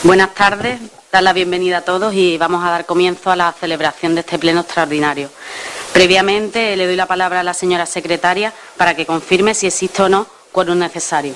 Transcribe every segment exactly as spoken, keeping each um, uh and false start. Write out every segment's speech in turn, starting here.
Buenas tardes, dar la bienvenida a todos y vamos a dar comienzo a la celebración de este pleno extraordinario. Previamente le doy la palabra a la señora secretaria para que confirme si existe o no quórum necesario.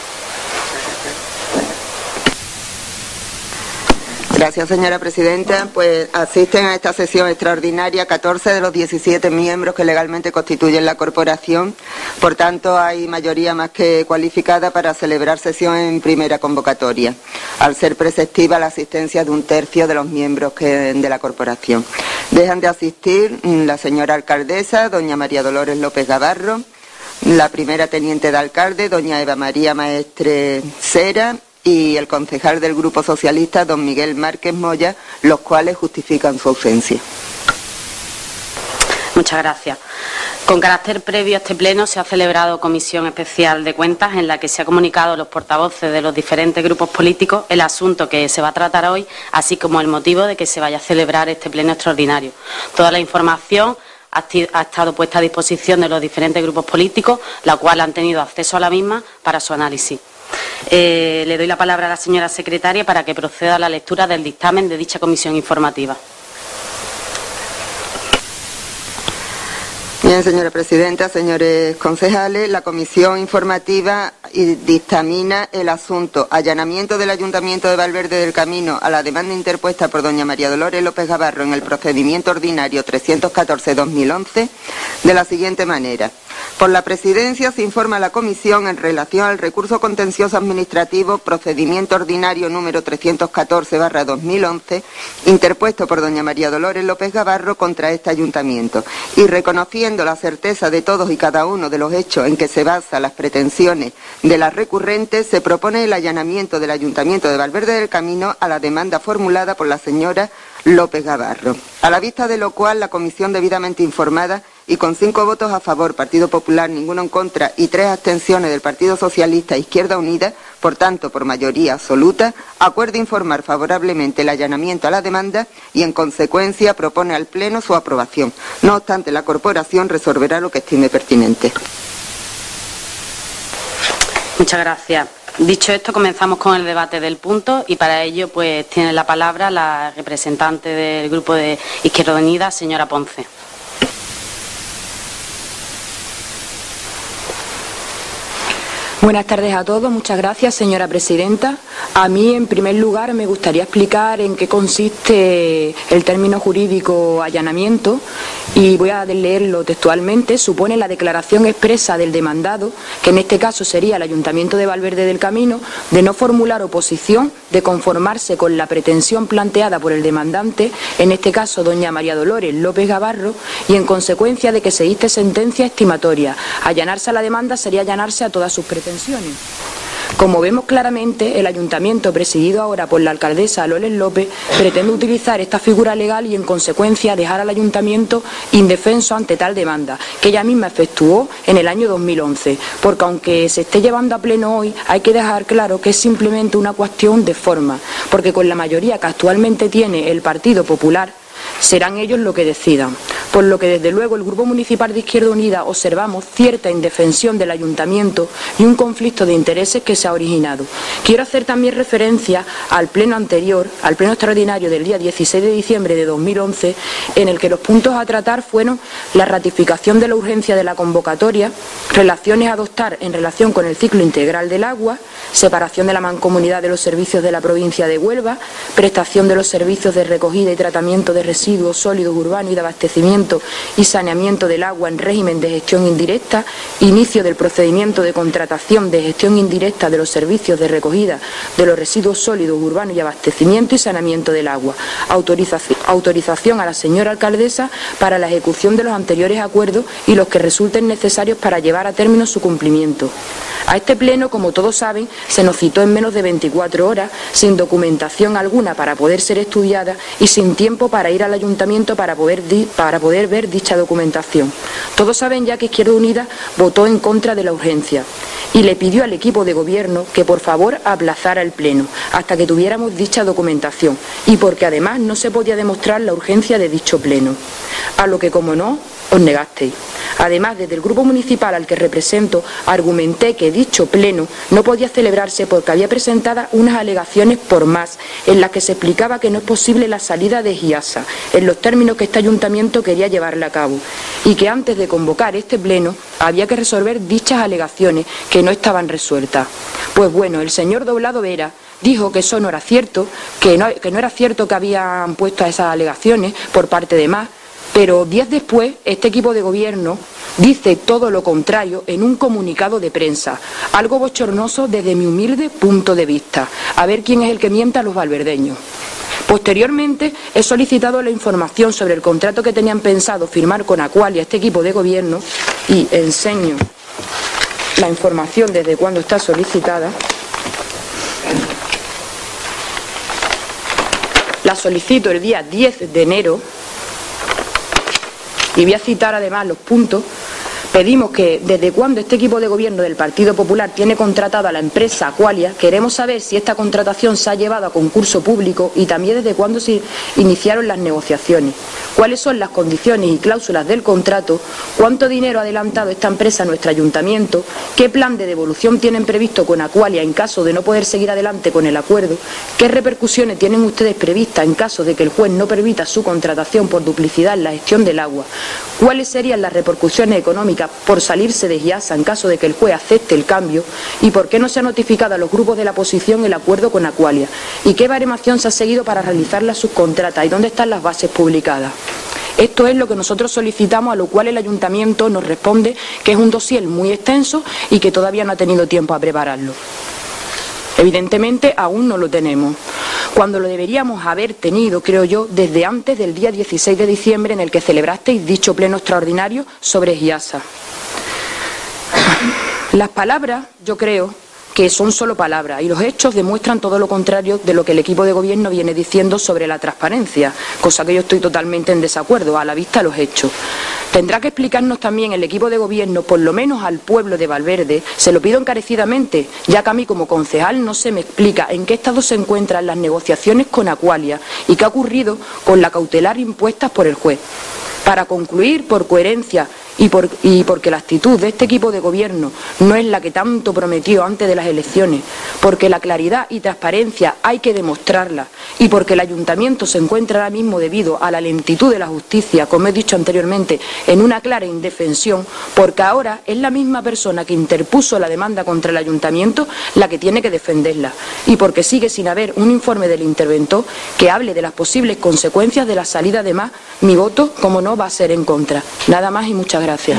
Gracias, señora presidenta. Pues asisten a esta sesión extraordinaria catorce de los diecisiete miembros que legalmente constituyen la corporación. Por tanto, hay mayoría más que cualificada para celebrar sesión en primera convocatoria, al ser preceptiva la asistencia de un tercio de los miembros que, de la corporación. Dejan de asistir la señora alcaldesa, doña María Dolores López Gabarro, la primera teniente de alcalde, doña Eva María Maestre Cera, y el concejal del Grupo Socialista, don Miguel Márquez Moya, los cuales justifican su ausencia. Muchas gracias. Con carácter previo a este pleno se ha celebrado comisión especial de cuentas en la que se ha comunicado a los portavoces de los diferentes grupos políticos el asunto que se va a tratar hoy, así como el motivo de que se vaya a celebrar este pleno extraordinario. Toda la información ha estado puesta a disposición de los diferentes grupos políticos, la cual han tenido acceso a la misma para su análisis. Eh, le doy la palabra a la señora secretaria para que proceda a la lectura del dictamen de dicha comisión informativa. Bien, señora presidenta, señores concejales, la comisión informativa dictamina el asunto allanamiento del Ayuntamiento de Valverde del Camino a la demanda interpuesta por doña María Dolores López Gabarro en el procedimiento ordinario trescientos catorce barra dos mil once de la siguiente manera. Por la Presidencia se informa a la Comisión en relación al recurso contencioso administrativo procedimiento ordinario número trescientos catorce barra dos mil once interpuesto por doña María Dolores López Gabarro contra este Ayuntamiento y reconociendo la certeza de todos y cada uno de los hechos en que se basan las pretensiones de las recurrentes, se propone el allanamiento del Ayuntamiento de Valverde del Camino a la demanda formulada por la señora López Gabarro. A la vista de lo cual, la comisión debidamente informada y con cinco votos a favor, Partido Popular, ninguno en contra y tres abstenciones del Partido Socialista e Izquierda Unida, por tanto, por mayoría absoluta, acuerda informar favorablemente el allanamiento a la demanda y, en consecuencia, propone al Pleno su aprobación. No obstante, la corporación resolverá lo que estime pertinente. Muchas gracias. Dicho esto, comenzamos con el debate del punto y para ello pues tiene la palabra la representante del Grupo de Izquierda Unida, señora Ponce. Buenas tardes a todos. Muchas gracias, señora presidenta. A mí, en primer lugar, me gustaría explicar en qué consiste el término jurídico allanamiento y voy a leerlo textualmente. Supone la declaración expresa del demandado, que en este caso sería el Ayuntamiento de Valverde del Camino, de no formular oposición, de conformarse con la pretensión planteada por el demandante, en este caso doña María Dolores López Gabarro, y en consecuencia de que se dicte sentencia estimatoria. Allanarse a la demanda sería allanarse a todas sus pretensiones. Como vemos claramente, el Ayuntamiento, presidido ahora por la alcaldesa Loles López, pretende utilizar esta figura legal y, en consecuencia, dejar al Ayuntamiento indefenso ante tal demanda, que ella misma efectuó en el año dos mil once, porque aunque se esté llevando a pleno hoy, hay que dejar claro que es simplemente una cuestión de forma, porque con la mayoría que actualmente tiene el Partido Popular, serán ellos los que decidan, por lo que desde luego el Grupo Municipal de Izquierda Unida observamos cierta indefensión del Ayuntamiento y un conflicto de intereses que se ha originado. Quiero hacer también referencia al pleno anterior, al pleno extraordinario del día dieciséis de diciembre de dos mil once, en el que los puntos a tratar fueron la ratificación de la urgencia de la convocatoria, relaciones a adoptar en relación con el ciclo integral del agua, separación de la mancomunidad de los servicios de la provincia de Huelva, prestación de los servicios de recogida y tratamiento de residuos sólidos urbanos y de abastecimiento y saneamiento del agua en régimen de gestión indirecta, inicio del procedimiento de contratación de gestión indirecta de los servicios de recogida de los residuos sólidos urbanos y abastecimiento y saneamiento del agua, autorización, autorización a la señora alcaldesa para la ejecución de los anteriores acuerdos y los que resulten necesarios para llevar a término su cumplimiento. A este pleno, como todos saben, se nos citó en menos de veinticuatro horas, sin documentación alguna para poder ser estudiada y sin tiempo para ir al Ayuntamiento para poder, di para poder ver dicha documentación. Todos saben ya que Izquierda Unida votó en contra de la urgencia y le pidió al equipo de gobierno que por favor aplazara el pleno hasta que tuviéramos dicha documentación y porque además no se podía demostrar la urgencia de dicho pleno, a lo que, como no, os negasteis. Además, desde el grupo municipal al que represento, argumenté que dicho pleno no podía celebrarse porque había presentado unas alegaciones por más, en las que se explicaba que no es posible la salida de Giasa, en los términos que este ayuntamiento quería llevarla a cabo, y que antes de convocar este pleno había que resolver dichas alegaciones que no estaban resueltas. Pues bueno, el señor Doblado Vera dijo que eso no era cierto, que no, que no era cierto que habían puesto esas alegaciones por parte de más, pero días después este equipo de gobierno dice todo lo contrario en un comunicado de prensa, algo bochornoso desde mi humilde punto de vista. A ver quién es el que mienta a los valverdeños. Posteriormente he solicitado la información sobre el contrato que tenían pensado firmar con Aqualia este equipo de gobierno y enseño la información desde cuando está solicitada. La solicito el día diez de enero y voy a citar además los puntos. Pedimos que desde cuándo este equipo de gobierno del Partido Popular tiene contratada a la empresa Aqualia, queremos saber si esta contratación se ha llevado a concurso público y también desde cuándo se iniciaron las negociaciones, cuáles son las condiciones y cláusulas del contrato, cuánto dinero ha adelantado esta empresa a nuestro ayuntamiento, qué plan de devolución tienen previsto con Aqualia en caso de no poder seguir adelante con el acuerdo, qué repercusiones tienen ustedes previstas en caso de que el juez no permita su contratación por duplicidad en la gestión del agua, cuáles serían las repercusiones económicas por salirse de Giasa en caso de que el juez acepte el cambio y por qué no se ha notificado a los grupos de la oposición el acuerdo con Aqualia y qué baremación se ha seguido para realizar las subcontratas y dónde están las bases publicadas. Esto es lo que nosotros solicitamos, a lo cual el ayuntamiento nos responde que es un dossier muy extenso y que todavía no ha tenido tiempo a prepararlo. Evidentemente aún no lo tenemos, cuando lo deberíamos haber tenido, creo yo, desde antes del día dieciséis de diciembre en el que celebrasteis dicho pleno extraordinario sobre Giasa. Las palabras, yo creo, que son solo palabras y los hechos demuestran todo lo contrario de lo que el equipo de gobierno viene diciendo sobre la transparencia, cosa que yo estoy totalmente en desacuerdo, a la vista de los hechos. Tendrá que explicarnos también el equipo de gobierno, por lo menos al pueblo de Valverde, se lo pido encarecidamente, ya que a mí como concejal no se me explica en qué estado se encuentran las negociaciones con Aqualia y qué ha ocurrido con la cautelar impuestas por el juez. Para concluir, por coherencia y, por, y porque la actitud de este equipo de gobierno no es la que tanto prometió antes de las elecciones, porque la claridad y transparencia hay que demostrarla y porque el ayuntamiento se encuentra ahora mismo, debido a la lentitud de la justicia, como he dicho anteriormente, en una clara indefensión, porque ahora es la misma persona que interpuso la demanda contra el ayuntamiento la que tiene que defenderla, y porque sigue sin haber un informe del interventor que hable de las posibles consecuencias de la salida de más, mi voto, como no, va a ser en contra. Nada más y muchas gracias.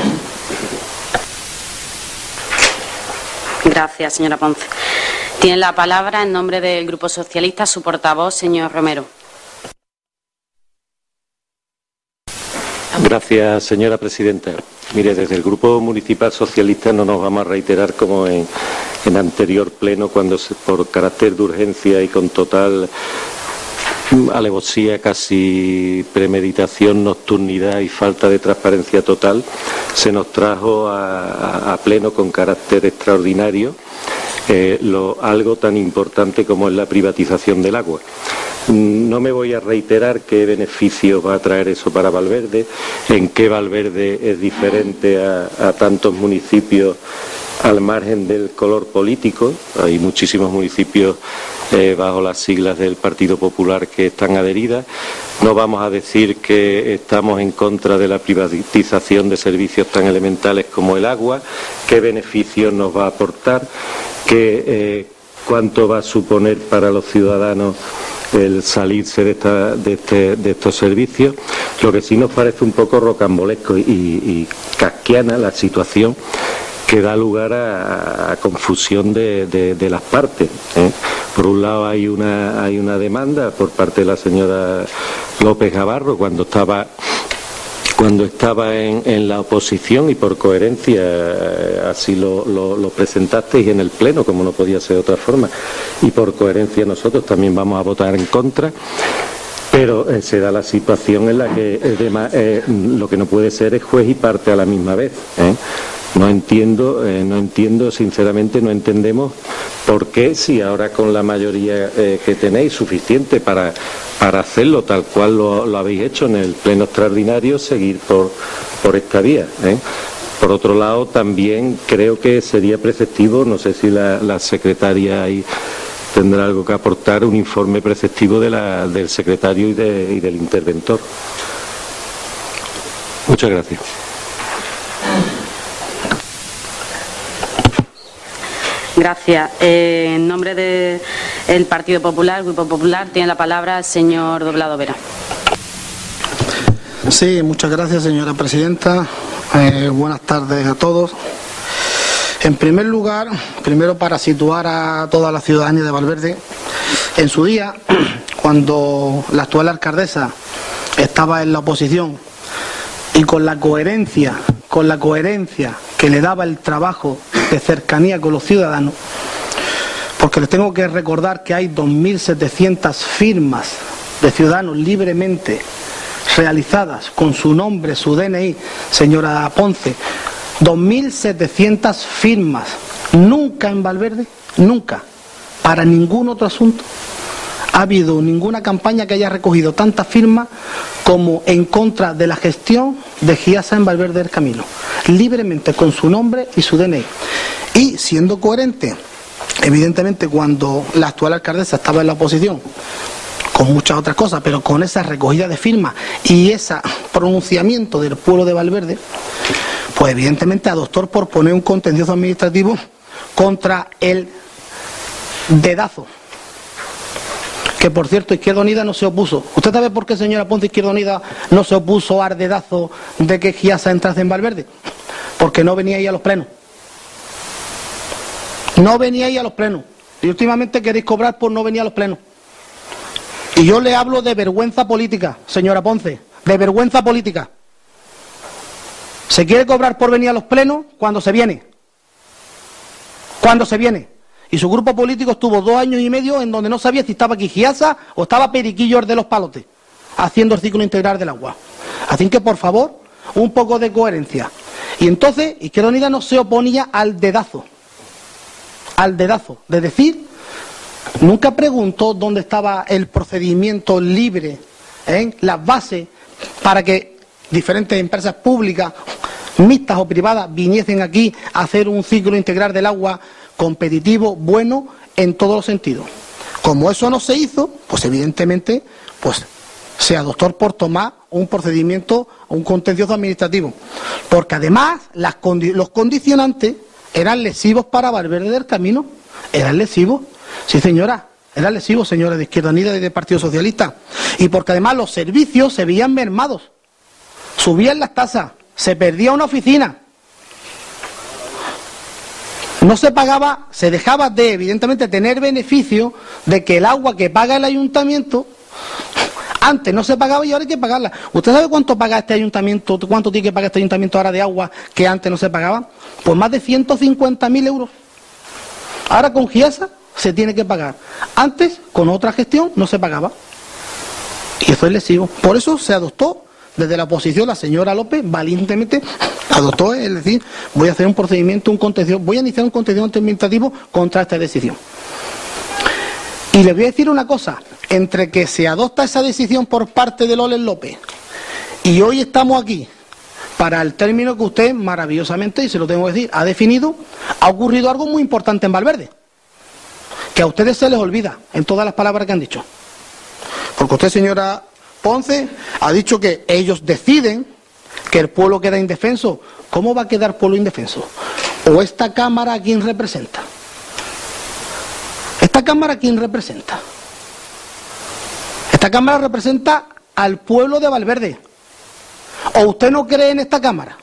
Gracias, señora Ponce. Tiene la palabra en nombre del Grupo Socialista su portavoz, señor Romero. Gracias, señora presidenta. Mire, desde el Grupo Municipal Socialista no nos vamos a reiterar como en, en anterior pleno, cuando se, por carácter de urgencia y con total alevosía, casi premeditación, nocturnidad y falta de transparencia total, se nos trajo a, a, a pleno con carácter extraordinario eh, lo, algo tan importante como es la privatización del agua. No me voy a reiterar qué beneficios va a traer eso para Valverde, en qué Valverde es diferente a, a tantos municipios al margen del color político. Hay muchísimos municipios eh, bajo las siglas del Partido Popular que están adheridas. No vamos a decir que estamos en contra de la privatización de servicios tan elementales como el agua, qué beneficios nos va a aportar, qué, eh, cuánto va a suponer para los ciudadanos el salirse de, esta, de, este, de estos servicios. Lo que sí nos parece un poco rocambolesco y, y kafkiana la situación, que da lugar a, a confusión de, de, de las partes, ¿eh? Por un lado hay una, hay una demanda por parte de la señora López Gavarro cuando estaba cuando estaba en, en la oposición, y por coherencia eh, así lo, lo, lo presentasteis en el Pleno, como no podía ser de otra forma, y por coherencia nosotros también vamos a votar en contra. Pero eh, se da la situación en la que eh, de, eh, lo que no puede ser es juez y parte a la misma vez, ¿eh? No entiendo, eh, no entiendo, sinceramente no entendemos por qué, si ahora con la mayoría eh, que tenéis suficiente para, para hacerlo tal cual lo, lo habéis hecho en el pleno extraordinario, seguir por, por esta vía, ¿eh? Por otro lado, también creo que sería preceptivo, no sé si la, la secretaria ahí tendrá algo que aportar, un informe preceptivo de la, del secretario y, de, y del interventor. Muchas gracias. Gracias. Eh, en nombre del Partido Popular, el Grupo Popular, tiene la palabra el señor Doblado Vera. Sí, muchas gracias, señora presidenta. Eh, buenas tardes a todos. En primer lugar, primero para situar a toda la ciudadanía de Valverde, en su día, cuando la actual alcaldesa estaba en la oposición y con la coherencia, con la coherencia que le daba el trabajo de cercanía con los ciudadanos, porque les tengo que recordar que hay dos mil setecientas firmas de ciudadanos libremente realizadas con su nombre, su D N I, señora Ponce, dos mil setecientas firmas, nunca en Valverde, nunca, para ningún otro asunto, ha habido ninguna campaña que haya recogido tantas firmas como en contra de la gestión de Giasa en Valverde del Camino, libremente con su nombre y su D N I. Y siendo coherente, evidentemente cuando la actual alcaldesa estaba en la oposición, con muchas otras cosas, pero con esa recogida de firmas y ese pronunciamiento del pueblo de Valverde, pues evidentemente adoptó por poner un contencioso administrativo contra el dedazo, que por cierto Izquierda Unida no se opuso. ¿Usted sabe por qué, señora Ponce, Izquierda Unida no se opuso al dedazo de que Giasa entrase en Valverde? Porque no venía ahí a los plenos. No venía ahí a los plenos. Y últimamente queréis cobrar por no venir a los plenos. Y yo le hablo de vergüenza política, señora Ponce, de vergüenza política. Se quiere cobrar por venir a los plenos cuando se viene. Cuando se viene. Y su grupo político estuvo dos años y medio en donde no sabía si estaba aquí Giasa o estaba Periquillo de los Palotes, haciendo el ciclo integral del agua. Así que, por favor, un poco de coherencia. Y entonces, Izquierda Unida no se oponía al dedazo. Al dedazo. De decir, nunca preguntó dónde estaba el procedimiento libre, ¿eh? Las bases para que diferentes empresas públicas, mixtas o privadas, viniesen aquí a hacer un ciclo integral del agua competitivo, bueno, en todos los sentidos. Como eso no se hizo, pues evidentemente pues se adoptó por tomar un procedimiento, un contencioso administrativo. Porque además las condi los condicionantes eran lesivos para Valverde del Camino. Eran lesivos. Sí, señora, eran lesivos, señores de Izquierda Unida y del Partido Socialista. Y porque además los servicios se veían mermados. Subían las tasas, se perdía una oficina. No se pagaba, se dejaba de, evidentemente, tener beneficio de que el agua que paga el ayuntamiento, antes no se pagaba y ahora hay que pagarla. ¿Usted sabe cuánto paga este ayuntamiento, cuánto tiene que pagar este ayuntamiento ahora de agua que antes no se pagaba? Pues más de ciento cincuenta mil euros. Ahora con Giasa se tiene que pagar. Antes, con otra gestión, no se pagaba. Y eso es lesivo. Por eso se adoptó desde la oposición, la señora López valientemente adoptó, es decir, voy a hacer un procedimiento, un contencioso, voy a iniciar un contencioso administrativo contra esta decisión. Y les voy a decir una cosa, entre que se adopta esa decisión por parte de Loles López y hoy estamos aquí para el término que usted maravillosamente, y se lo tengo que decir, ha definido, ha ocurrido algo muy importante en Valverde, que a ustedes se les olvida en todas las palabras que han dicho. Porque usted, señora Ponce, ha dicho que ellos deciden que el pueblo queda indefenso. ¿Cómo va a quedar pueblo indefenso? ¿O esta Cámara a quién representa? ¿Esta Cámara a quién representa? Esta Cámara representa al pueblo de Valverde. ¿O usted no cree en esta Cámara?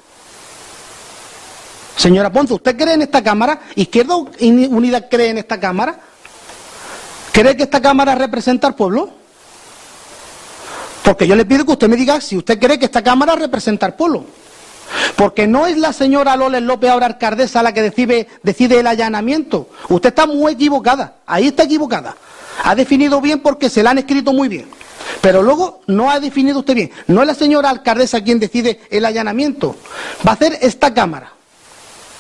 Señora Ponce, ¿usted cree en esta Cámara? ¿Izquierda Unida cree en esta Cámara? ¿Cree que esta Cámara representa al pueblo? Porque yo le pido que usted me diga si usted cree que esta Cámara representa al pueblo. Porque no es la señora Loles López, ahora alcaldesa, la que decide, decide el allanamiento. Usted está muy equivocada, ahí está equivocada. Ha definido bien porque se la han escrito muy bien. Pero luego no ha definido usted bien. No es la señora alcaldesa quien decide el allanamiento. Va a ser esta Cámara.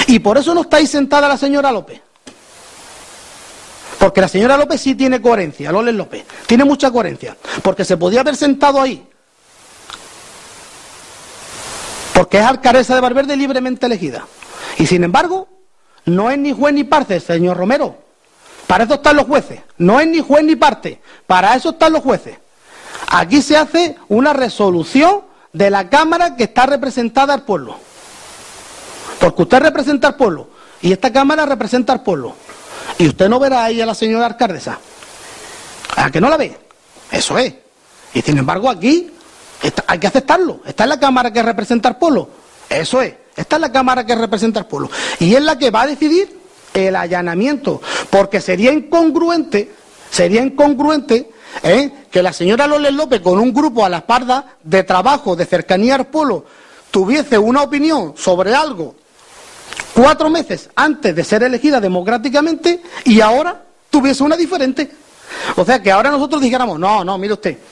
Y por eso no está ahí sentada la señora López. Porque la señora López sí tiene coherencia, Loles López, tiene mucha coherencia, porque se podía haber sentado ahí, porque es alcaldesa de Valverde libremente elegida. Y sin embargo, no es ni juez ni parte, señor Romero, para eso están los jueces, no es ni juez ni parte, para eso están los jueces. Aquí se hace una resolución de la Cámara que está representada al pueblo, porque usted representa al pueblo, y esta Cámara representa al pueblo. Y usted no verá ahí a la señora alcaldesa. ¿A que no la ve? Eso es. Y sin embargo aquí está, hay que aceptarlo. Está en la Cámara que representa al pueblo. Eso es. Está en la Cámara que representa al pueblo. Y es la que va a decidir el allanamiento. Porque sería incongruente, sería incongruente ¿eh? que la señora Loles López, con un grupo a la espalda de trabajo, de cercanía al pueblo, tuviese una opinión sobre algo cuatro meses antes de ser elegida democráticamente y ahora tuviese una diferente. O sea, que ahora nosotros dijéramos, no, no, mire usted.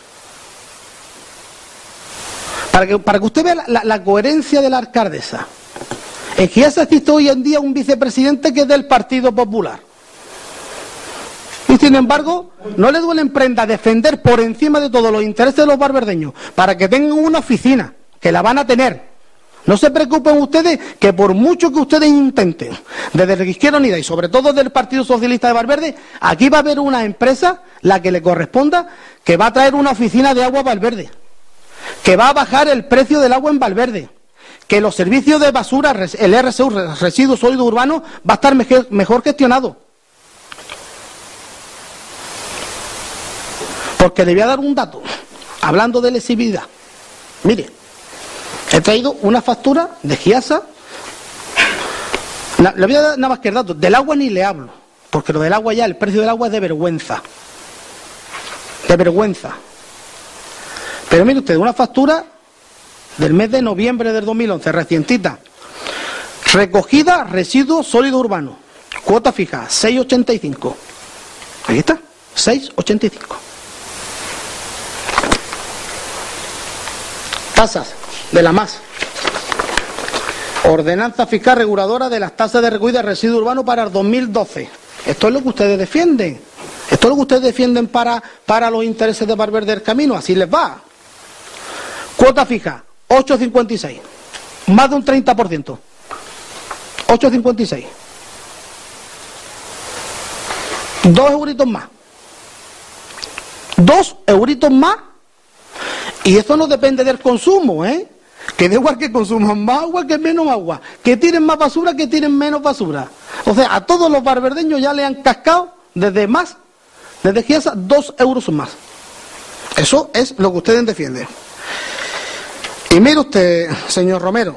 Para que, para que usted vea la, la, la coherencia de la alcaldesa, es que ya se existe hoy en día un vicepresidente que es del Partido Popular. Y sin embargo, no le duele en prenda defender por encima de todo los intereses de los barberdeños, para que tengan una oficina, que la van a tener. No se preocupen ustedes que por mucho que ustedes intenten, desde la Izquierda Unida y sobre todo del Partido Socialista de Valverde, aquí va a haber una empresa, la que le corresponda, que va a traer una oficina de agua a Valverde, que va a bajar el precio del agua en Valverde, que los servicios de basura, el R S U, residuos sólidos urbanos, va a estar mejor, mejor gestionado. Porque le voy a dar un dato, hablando de lesividad. Mire, he traído una factura de Giasa. Le voy a dar nada más que el dato. Del agua ni le hablo, porque lo del agua ya, el precio del agua es de vergüenza. De vergüenza. Pero mire usted, una factura del mes de noviembre del dos mil once, recientita. Recogida residuos sólidos urbanos. Cuota fija, seis ochenta y cinco. Ahí está, seis ochenta y cinco. Tasas de la M A S. Ordenanza fiscal reguladora de las tasas de recogida de residuos urbanos para el dos mil doce. Esto es lo que ustedes defienden. Esto es lo que ustedes defienden para, para los intereses de Valverde del Camino. Así les va. Cuota fija, ocho cincuenta y seis. Más de un treinta por ciento. ocho cincuenta y seis. Dos euritos más. Dos euritos más. Y eso no depende del consumo, ¿eh? Que da igual que consuman más agua que menos agua, que tiren más basura que tiren menos basura. O sea, a todos los barverdeños ya le han cascado desde más, desde Giasa, dos euros más. Eso es lo que ustedes defienden. Y mire usted, señor Romero,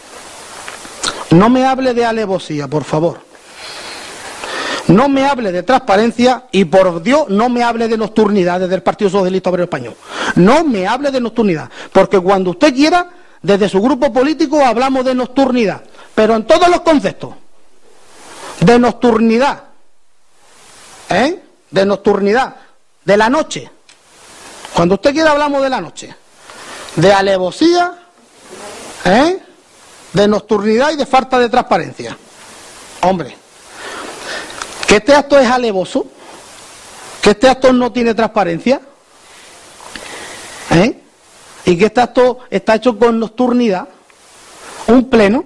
no me hable de alevosía, por favor. No me hable de transparencia y, por Dios, no me hable de nocturnidad desde el Partido Socialista Obrero Español. No me hable de nocturnidad, porque cuando usted quiera, desde su grupo político hablamos de nocturnidad, pero en todos los conceptos. De nocturnidad, ¿eh? De nocturnidad, de la noche. Cuando usted quiera hablamos de la noche. De alevosía, ¿eh? De nocturnidad y de falta de transparencia. Hombre, que este acto es alevoso, que este acto no tiene transparencia, ¿eh? Y que este acto está hecho con nocturnidad, un pleno.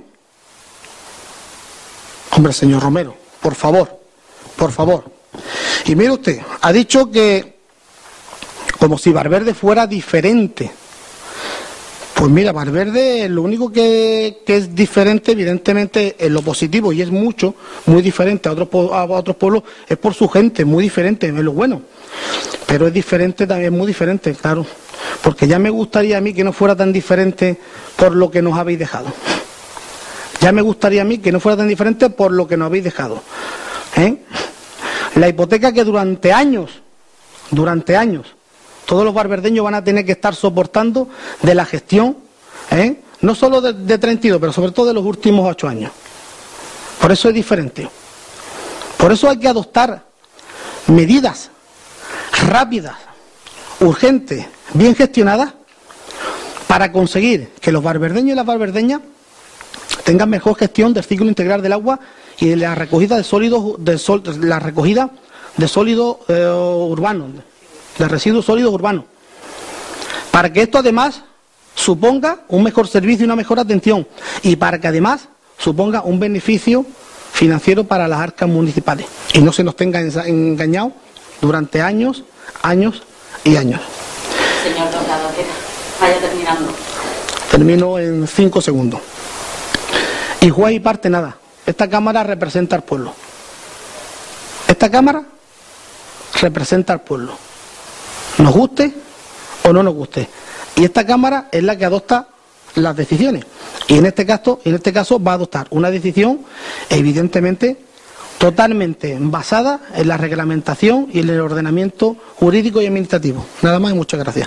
Hombre, señor Romero, por favor, por favor. Y mire usted, ha dicho que como si Valverde fuera diferente. Pues mira, Valverde lo único que, que es diferente, evidentemente, en lo positivo, y es mucho, muy diferente a otros, a otros pueblos, es por su gente, muy diferente, es lo bueno. Pero es diferente también, muy diferente, claro. Porque ya me gustaría a mí que no fuera tan diferente por lo que nos habéis dejado. Ya me gustaría a mí que no fuera tan diferente por lo que nos habéis dejado. ¿Eh? La hipoteca que durante años, durante años, todos los barverdeños van a tener que estar soportando de la gestión, ¿eh? No solo de, de treinta y dos, pero sobre todo de los últimos ocho años. Por eso es diferente. Por eso hay que adoptar medidas rápidas, urgentes, bien gestionadas, para conseguir que los barverdeños y las barverdeñas tengan mejor gestión del ciclo integral del agua y de la recogida de sólidos, de sol, la recogida de sólidos eh, urbanos, de residuos sólidos urbanos, para que esto además suponga un mejor servicio y una mejor atención, y para que además suponga un beneficio financiero para las arcas municipales y no se nos tenga engañado durante años, años y años. Señor Doblado, vaya terminando. Termino en cinco segundos. Y juez y parte nada. Esta Cámara representa al pueblo. Esta Cámara representa al pueblo. Nos guste o no nos guste. Y esta Cámara es la que adopta las decisiones. Y en este caso, en este caso va a adoptar una decisión evidentemente totalmente basada en la reglamentación y en el ordenamiento jurídico y administrativo. Nada más y muchas gracias.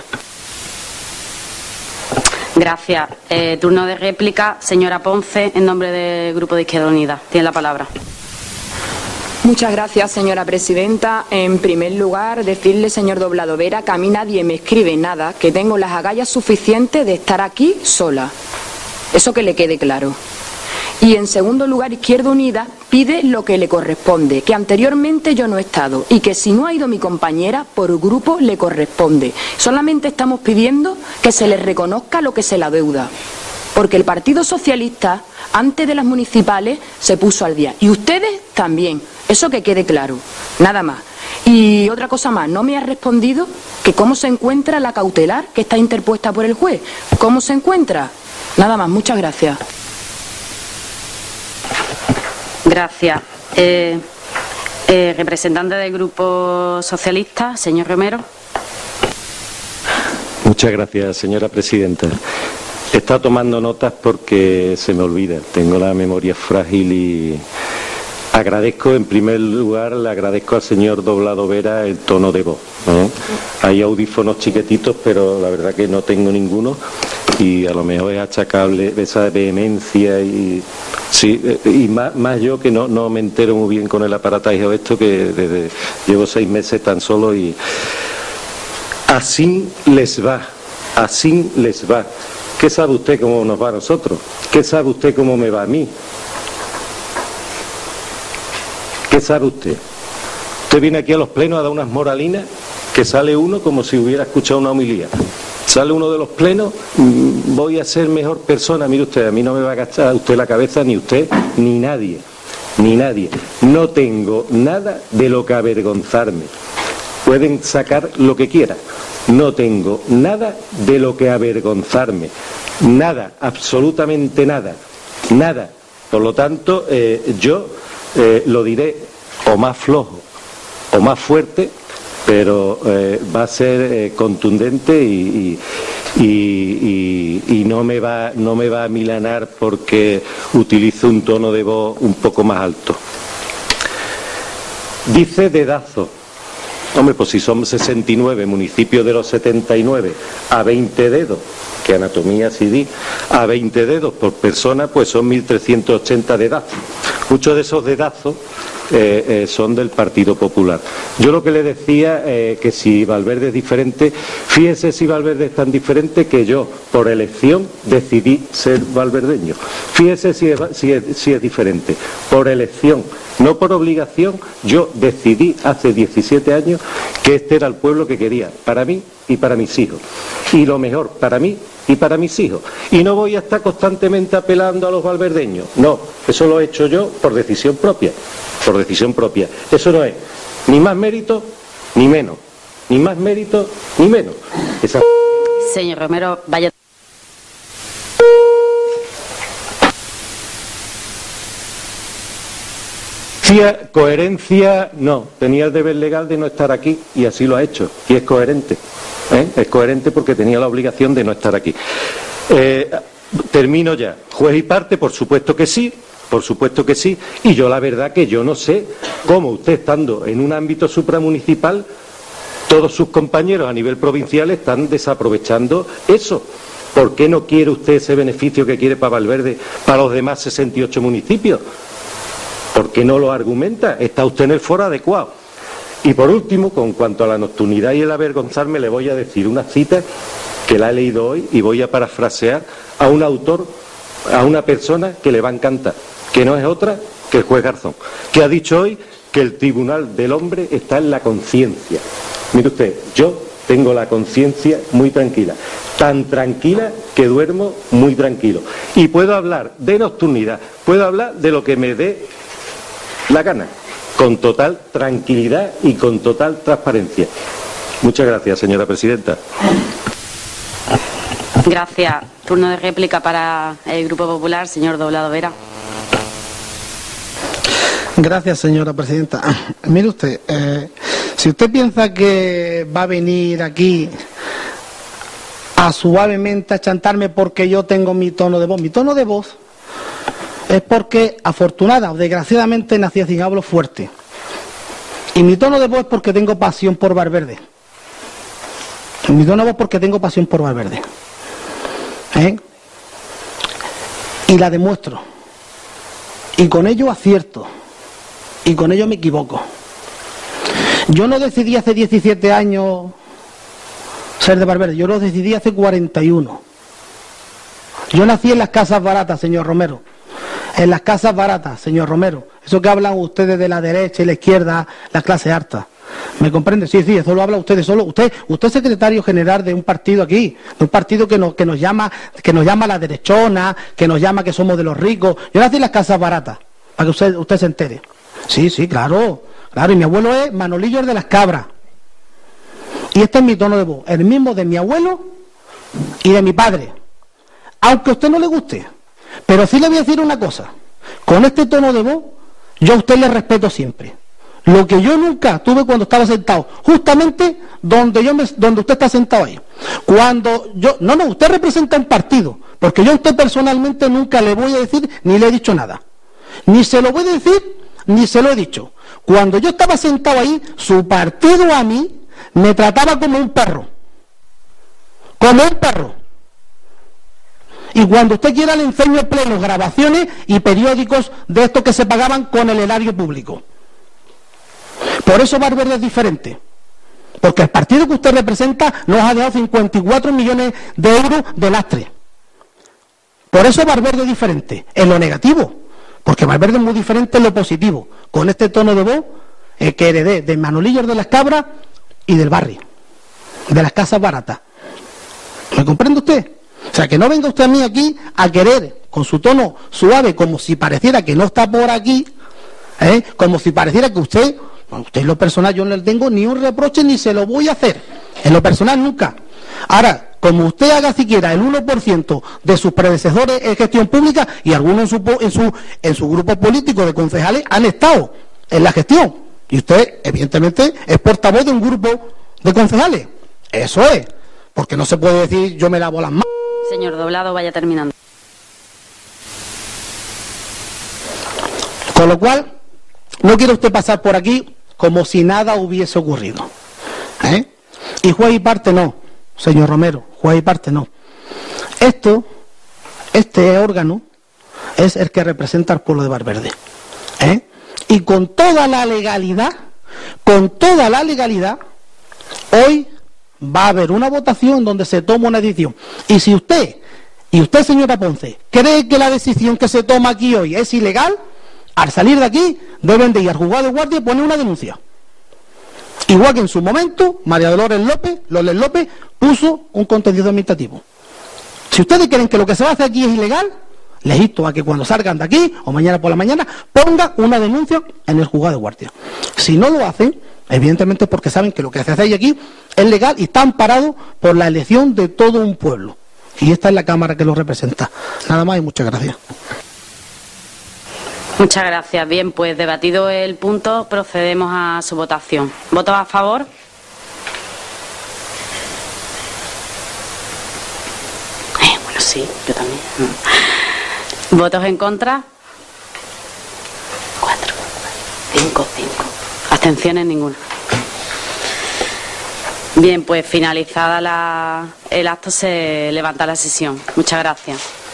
Gracias. Eh, turno de réplica, señora Ponce, en nombre del Grupo de Izquierda Unida. Tiene la palabra. Muchas gracias, señora presidenta. En primer lugar, decirle, señor Doblado Vera, que a mí nadie me escribe nada, que tengo las agallas suficientes de estar aquí sola. Eso que le quede claro. Y en segundo lugar, Izquierda Unida pide lo que le corresponde, que anteriormente yo no he estado y que si no ha ido mi compañera, por grupo le corresponde. Solamente estamos pidiendo que se le reconozca lo que se le adeuda. Porque el Partido Socialista, antes de las municipales, se puso al día. Y ustedes también. Eso que quede claro. Nada más. Y otra cosa más, no me ha respondido que cómo se encuentra la cautelar que está interpuesta por el juez. ¿Cómo se encuentra? Nada más. Muchas gracias. Gracias. Eh, eh, representante del Grupo Socialista, señor Romero. Muchas gracias, señora presidenta. He estado tomando notas porque se me olvida. Tengo la memoria frágil y agradezco, en primer lugar, le agradezco al señor Doblado Vera el tono de voz, ¿eh? Hay audífonos chiquititos, pero la verdad que no tengo ninguno y a lo mejor es achacable esa vehemencia y sí, y más, más yo que no, no me entero muy bien con el aparataje esto, que desde llevo seis meses tan solo y así les va, así les va. ¿Qué sabe usted cómo nos va a nosotros? ¿Qué sabe usted cómo me va a mí? ¿Qué sabe usted? Usted viene aquí a los plenos a dar unas moralinas que sale uno como si hubiera escuchado una homilía. Sale uno de los plenos, voy a ser mejor persona. Mire usted, a mí no me va a gastar usted la cabeza, ni usted, ni nadie, ni nadie. No tengo nada de lo que avergonzarme. Pueden sacar lo que quieran. No tengo nada de lo que avergonzarme. Nada, absolutamente nada. Nada. Por lo tanto, eh, yo eh, lo diré o más flojo o más fuerte, pero eh, va a ser eh, contundente y, y, y, y, y no me va, no me va a milanar porque utilizo un tono de voz un poco más alto. Dice dedazo. Hombre, pues si son sesenta y nueve municipios de los setenta y nueve a veinte dedos, que anatomía sí di, a veinte dedos por persona, pues son mil trescientos ochenta dedazos. Muchos de esos dedazos eh, eh, son del Partido Popular. Yo lo que le decía, eh, que si Valverde es diferente, fíjese si Valverde es tan diferente que yo, por elección, decidí ser valverdeño. Fíjese si es, si es, si es diferente. Por elección, no por obligación, yo decidí hace diecisiete años que este era el pueblo que quería, para mí y para mis hijos. Y lo mejor para mí y para mis hijos. Y no voy a estar constantemente apelando a los valverdeños. No, eso lo he hecho yo por decisión propia. Por decisión propia. Eso no es ni más mérito ni menos. Ni más mérito ni menos. Esa... Señor Romero, vaya. Coherencia, no. Tenía el deber legal de no estar aquí y así lo ha hecho. Y es coherente. ¿Eh? Es coherente porque tenía la obligación de no estar aquí. Eh, termino ya. Juez y parte, por supuesto que sí, por supuesto que sí, y yo la verdad que yo no sé cómo usted, estando en un ámbito supramunicipal, todos sus compañeros a nivel provincial están desaprovechando eso. ¿Por qué no quiere usted ese beneficio que quiere para Valverde para los demás sesenta y ocho municipios? ¿Por qué no lo argumenta? Está usted en el foro adecuado. Y por último, con cuanto a la nocturnidad y el avergonzarme, le voy a decir una cita que la he leído hoy y voy a parafrasear a un autor a una persona que le va a encantar, que no es otra que el juez Garzón, que ha dicho hoy que el Tribunal del Hombre está en la conciencia. Mire usted, yo tengo la conciencia muy tranquila, tan tranquila que duermo muy tranquilo. Y puedo hablar de nocturnidad, puedo hablar de lo que me dé la gana, con total tranquilidad y con total transparencia. Muchas gracias, señora presidenta. Gracias. Turno de réplica para el Grupo Popular, señor Doblado Vera. Gracias, señora presidenta. Mire usted, eh, si usted piensa que va a venir aquí a suavemente a chantarme porque yo tengo mi tono de voz, mi tono de voz es porque afortunada o desgraciadamente nací así, hablo fuerte. Y mi tono de voz es porque tengo pasión por Valverde. Y mi tono de voz es porque tengo pasión por Valverde. ¿Eh? Y la demuestro. Y con ello acierto. Y con ello me equivoco. Yo no decidí hace diecisiete años ser de Valverde, yo lo decidí hace cuarenta y uno. Yo nací en las casas baratas, señor Romero. En las casas baratas, señor Romero. Eso que hablan ustedes de la derecha y la izquierda, la clase alta. ¿Me comprende? Sí, sí, eso lo habla ustedes solo. Usted, usted es secretario general de un partido aquí, de un partido que nos, que nos llama, que nos llama la derechona, que nos llama que somos de los ricos. Yo nací en las casas baratas, para que usted, usted se entere. Sí, sí, claro, claro, y mi abuelo es Manolillo de las Cabras. Y este es mi tono de voz, el mismo de mi abuelo y de mi padre. Aunque a usted no le guste. Pero sí le voy a decir una cosa. Con este tono de voz, yo a usted le respeto siempre. Lo que yo nunca tuve cuando estaba sentado, justamente donde yo me, donde usted está sentado ahí. Cuando yo, no, no, usted representa un partido, porque yo a usted personalmente nunca le voy a decir ni le he dicho nada. Ni se lo voy a decir, ni se lo he dicho. Cuando yo estaba sentado ahí, su partido a mí me trataba como un perro. Como un perro. Y cuando usted quiera le enseño plenos, grabaciones y periódicos de estos que se pagaban con el erario público. Por eso Valverde es diferente. Porque el partido que usted representa nos ha dejado cincuenta y cuatro millones de euros de lastre. Por eso Valverde es diferente, en lo negativo. Porque Valverde es muy diferente en lo positivo. Con este tono de voz eh, que heredé de Manolillo de las Cabras y del barrio. De las casas baratas. ¿Me comprende usted? O sea, que no venga usted a mí aquí a querer, con su tono suave, como si pareciera que no está por aquí, ¿eh? Como si pareciera que usted, bueno, usted en lo personal yo no le tengo ni un reproche ni se lo voy a hacer. En lo personal nunca. Ahora, como usted haga siquiera el uno por ciento de sus predecesores en gestión pública, y algunos en su, en su, en su grupo político de concejales han estado en la gestión, y usted evidentemente es portavoz de un grupo de concejales. Eso es, porque no se puede decir yo me lavo las manos. Señor Doblado, vaya terminando. Con lo cual, no quiere usted pasar por aquí como si nada hubiese ocurrido. ¿Eh? Y juez y parte no, señor Romero, juez y parte no. Esto, este órgano, es el que representa al pueblo de Valverde. ¿Eh? Y con toda la legalidad, con toda la legalidad, hoy va a haber una votación donde se toma una decisión. Y si usted, y usted señora Ponce, cree que la decisión que se toma aquí hoy es ilegal, al salir de aquí deben de ir al juzgado de guardia y poner una denuncia. Igual que en su momento María Dolores López, Loles López, puso un contencioso administrativo. Si ustedes creen que lo que se va a hacer aquí es ilegal, les insto a que cuando salgan de aquí, o mañana por la mañana, pongan una denuncia en el juzgado de guardia. Si no lo hacen, evidentemente porque saben que lo que se hace aquí es legal y está amparado por la elección de todo un pueblo. Y esta es la Cámara que lo representa. Nada más y muchas gracias. Muchas gracias. Bien, pues debatido el punto, procedemos a su votación. ¿Votos a favor? Eh, bueno, sí, yo también. ¿Votos en contra? Cuatro. Cinco, cinco. Abstenciones ninguna. Bien, pues finalizada la, el acto se levanta la sesión. Muchas gracias.